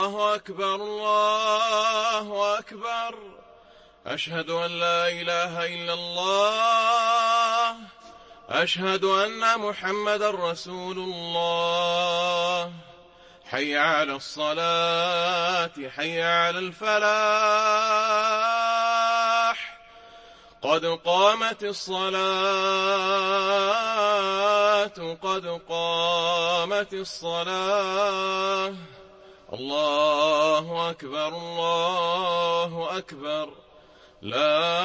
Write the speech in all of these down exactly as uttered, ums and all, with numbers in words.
الله أكبر الله أكبر. أشهد أن لا إله إلا الله. أشهد أن محمد رسول الله. حي على الصلاة حي على الفلاح. قد قامت الصلاة قد قامت الصلاة. الله أكبر الله أكبر. لا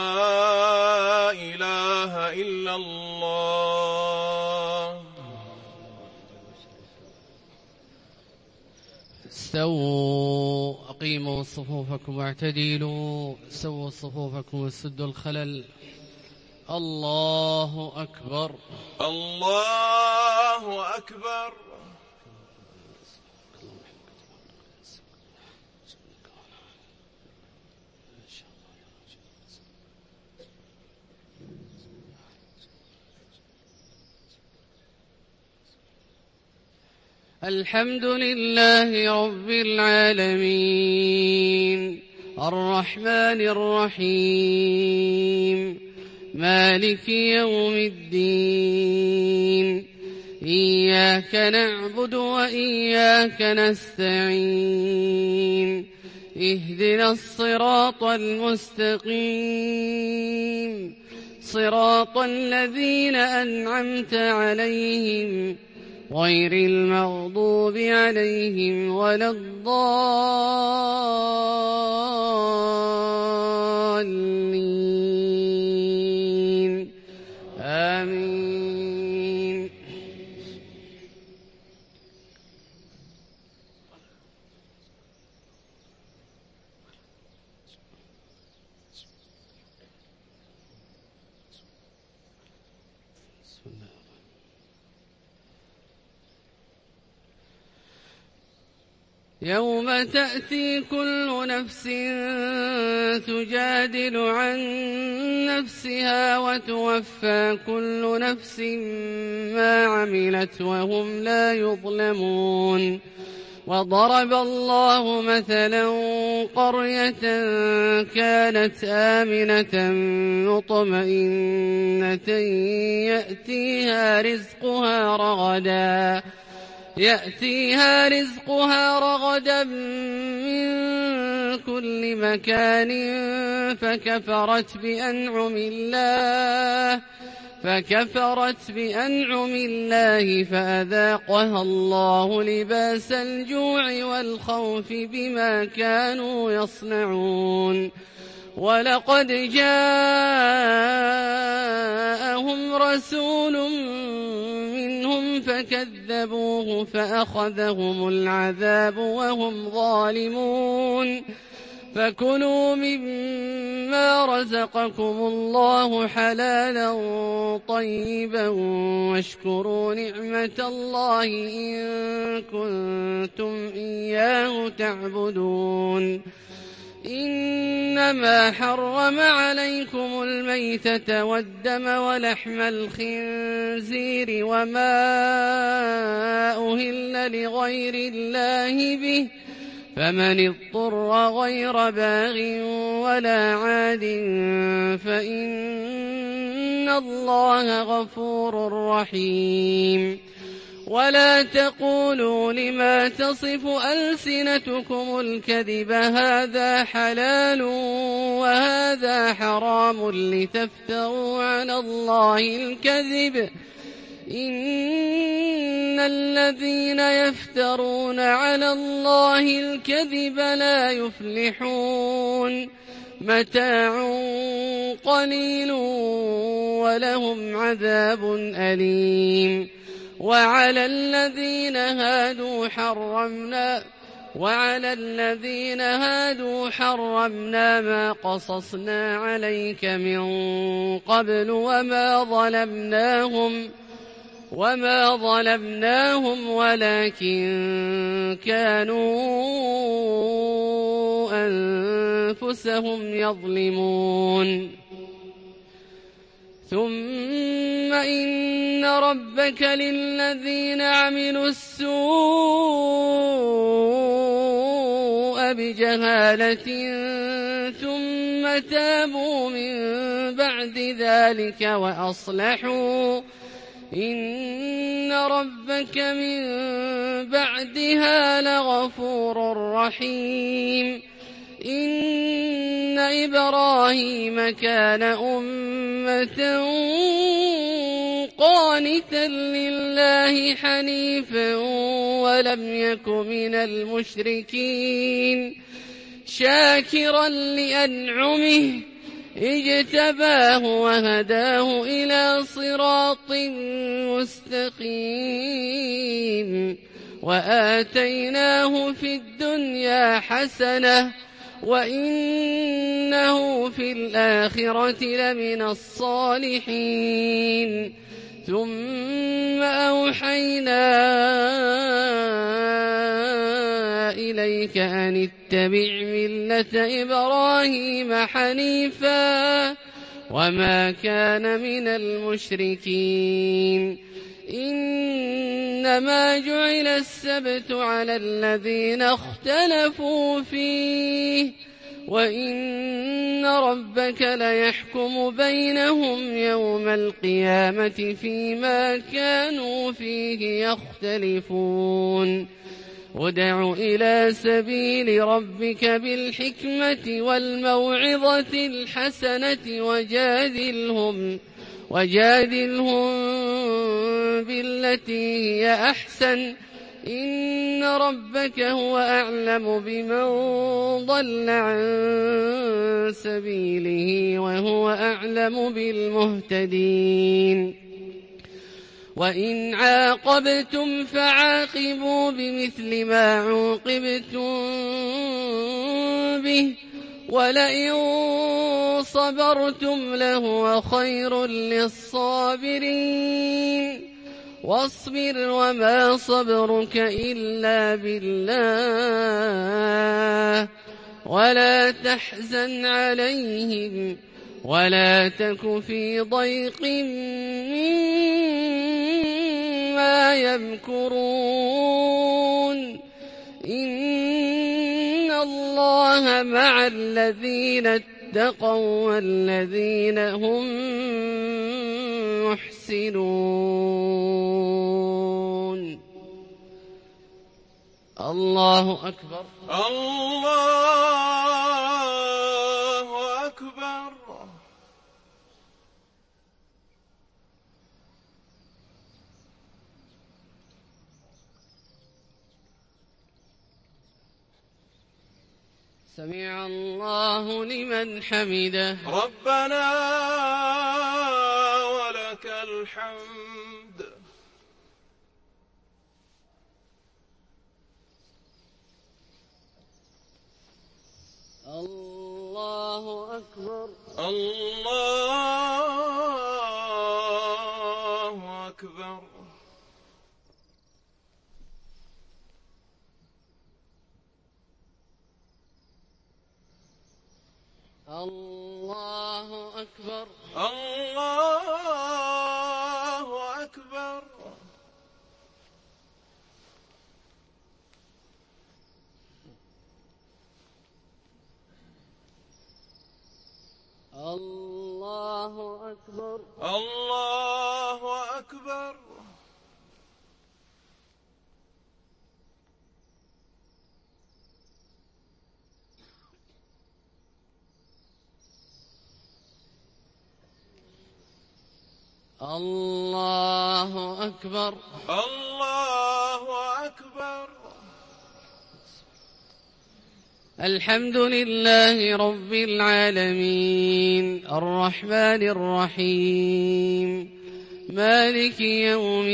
إله إلا الله. استووا أقيموا صفوفكم واعتدلوا. سووا صفوفكم وسدوا الخلل. الله أكبر الله أكبر. الحمد لله رب العالمين الرحمن الرحيم مالك يوم الدين. إياك نعبد وإياك نستعين. اهدنا الصراط المستقيم صراط الذين أنعمت عليهم غير المغضوب عليهم ولا الضالين. آمين. يوم تأتي كل نفس تجادل عن نفسها وتوفى كل نفس ما عملت وهم لا يظلمون. وضرب الله مثلا قرية كانت آمنة مطمئنة يأتيها رزقها رغدا يأتيها رزقها رغدا من كل مكان فكفرت بأنعم الله فكفرت بأنعم الله فأذاقها الله لباس الجوع والخوف بما كانوا يصنعون. ولقد جاءهم رسول منهم فكذبوه فأخذهم العذاب وهم ظالمون. فكلوا مما رزقكم الله حلالا طيبا واشكروا نعمة الله إن كنتم إياه تعبدون. إنما حرم عليكم الميتة والدم ولحم الخنزير وما أهل لغير الله به فمن اضطر غير باغ ولا عاد فإن الله غفور رحيم. ولا تقولوا لما تصف ألسنتكم الكذب هذا حلال وهذا حرام لتفتروا على الله الكذب. إن الذين يفترون على الله الكذب لا يفلحون. متاع قليل ولهم عذاب أليم. وعلى الذين هادوا حرمنا وعلى الذين هادوا حرمنا ما قصصنا عليك من قبل وما ظلمناهم وما ظلمناهم ولكن كانوا أنفسهم يظلمون. ثم إن ربك للذين عملوا السوء فعلوها بجهالة ثم تابوا من بعد ذلك وأصلحوا إن ربك من بعدها لغفور رحيم إن إبراهيم كان أمة قانتا لله حنيفا ولم يك من المشركين شاكرا لأنعمه اجتباه وهداه إلى صراط مستقيم وآتيناه في الدنيا حسنة وإنه في الآخرة لمن الصالحين ثم أوحينا إليك أن اتبع ملة إبراهيم حنيفا وما كان من المشركين إنما جعل السبت على الذين اختلفوا فيه وإن ربك ليحكم بينهم يوم القيامة فيما كانوا فيه يختلفون ادع إلى سبيل ربك بالحكمة والموعظة الحسنة وجادلهم وجادلهم بالتي هي أحسن إن ربك هو أعلم بمن ضل عن سبيله وهو أعلم بالمهتدين وإن عاقبتم فعاقبوا بمثل ما عوقبتم به ولئن صبرتم لهو خير للصابرين واصبر وما صبرك إلا بالله ولا تحزن عليهم ولا تك في ضيق مما يمكرون إن الله مع الذين اتقوا والذين هم محسنون الله أكبر الله أكبر سمع الله لمن حمده ربنا ولك الحمد الله أكبر الله أكبر الله أكبر الله أكبر الله أكبر الله أكبر الله أكبر الله أكبر الحمد لله رب العالمين الرحمن الرحيم مالك يوم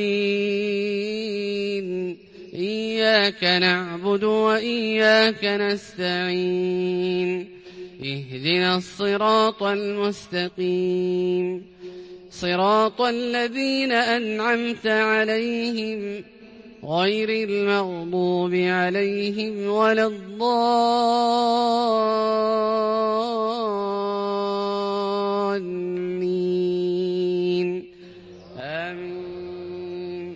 الدين إياك نعبد وإياك نستعين اهدنا الصراط المستقيم صراط الذين أنعمت عليهم غير المغضوب عليهم ولا الضالين آمين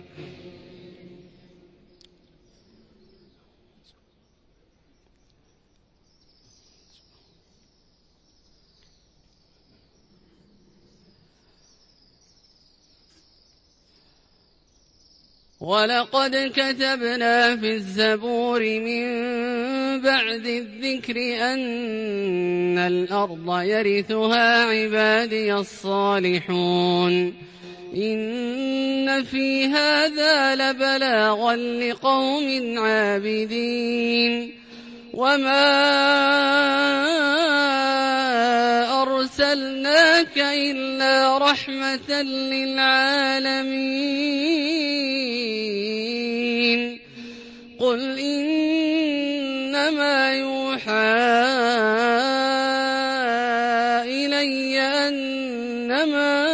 ولقد كتبنا في الزبور من بعد الذكر أن الأرض يرثها عبادي الصالحون إن في هذا لبلاغا لقوم عابدين وما أرسلناك إلا رحمة للعالمين قل إنما يوحى إلي أنما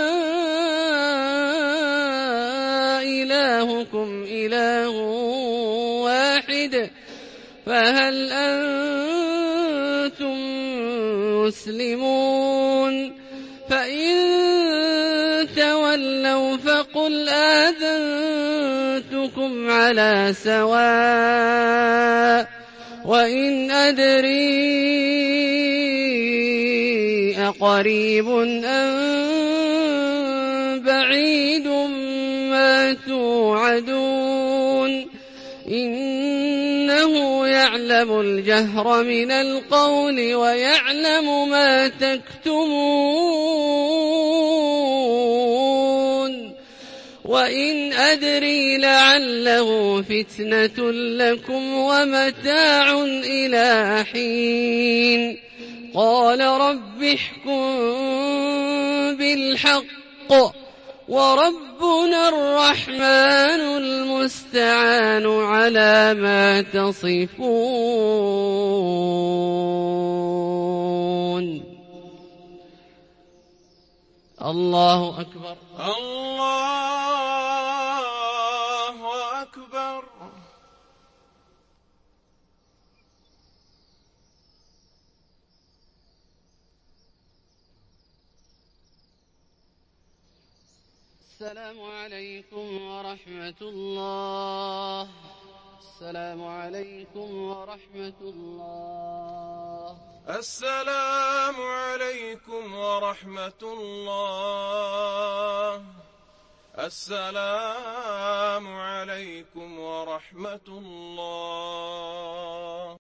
إلهكم إله واحد فهل أنتم مسلمون فإن تولوا فقل آذنتكم على سواء وإن أدري أقريب أم بعيد ما توعدون إنه يعلم الجهر من القول ويعلم ما تكتمون وإن أدري لعله فتنة لكم ومتاع إلى حين قال رب احكم بالحق وربنا الرحمن المستعان على ما تصفون الله أكبر الله أكبر السلام عليكم ورحمة الله السلام عليكم ورحمة الله السلام عليكم ورحمة الله السلام عليكم ورحمة الله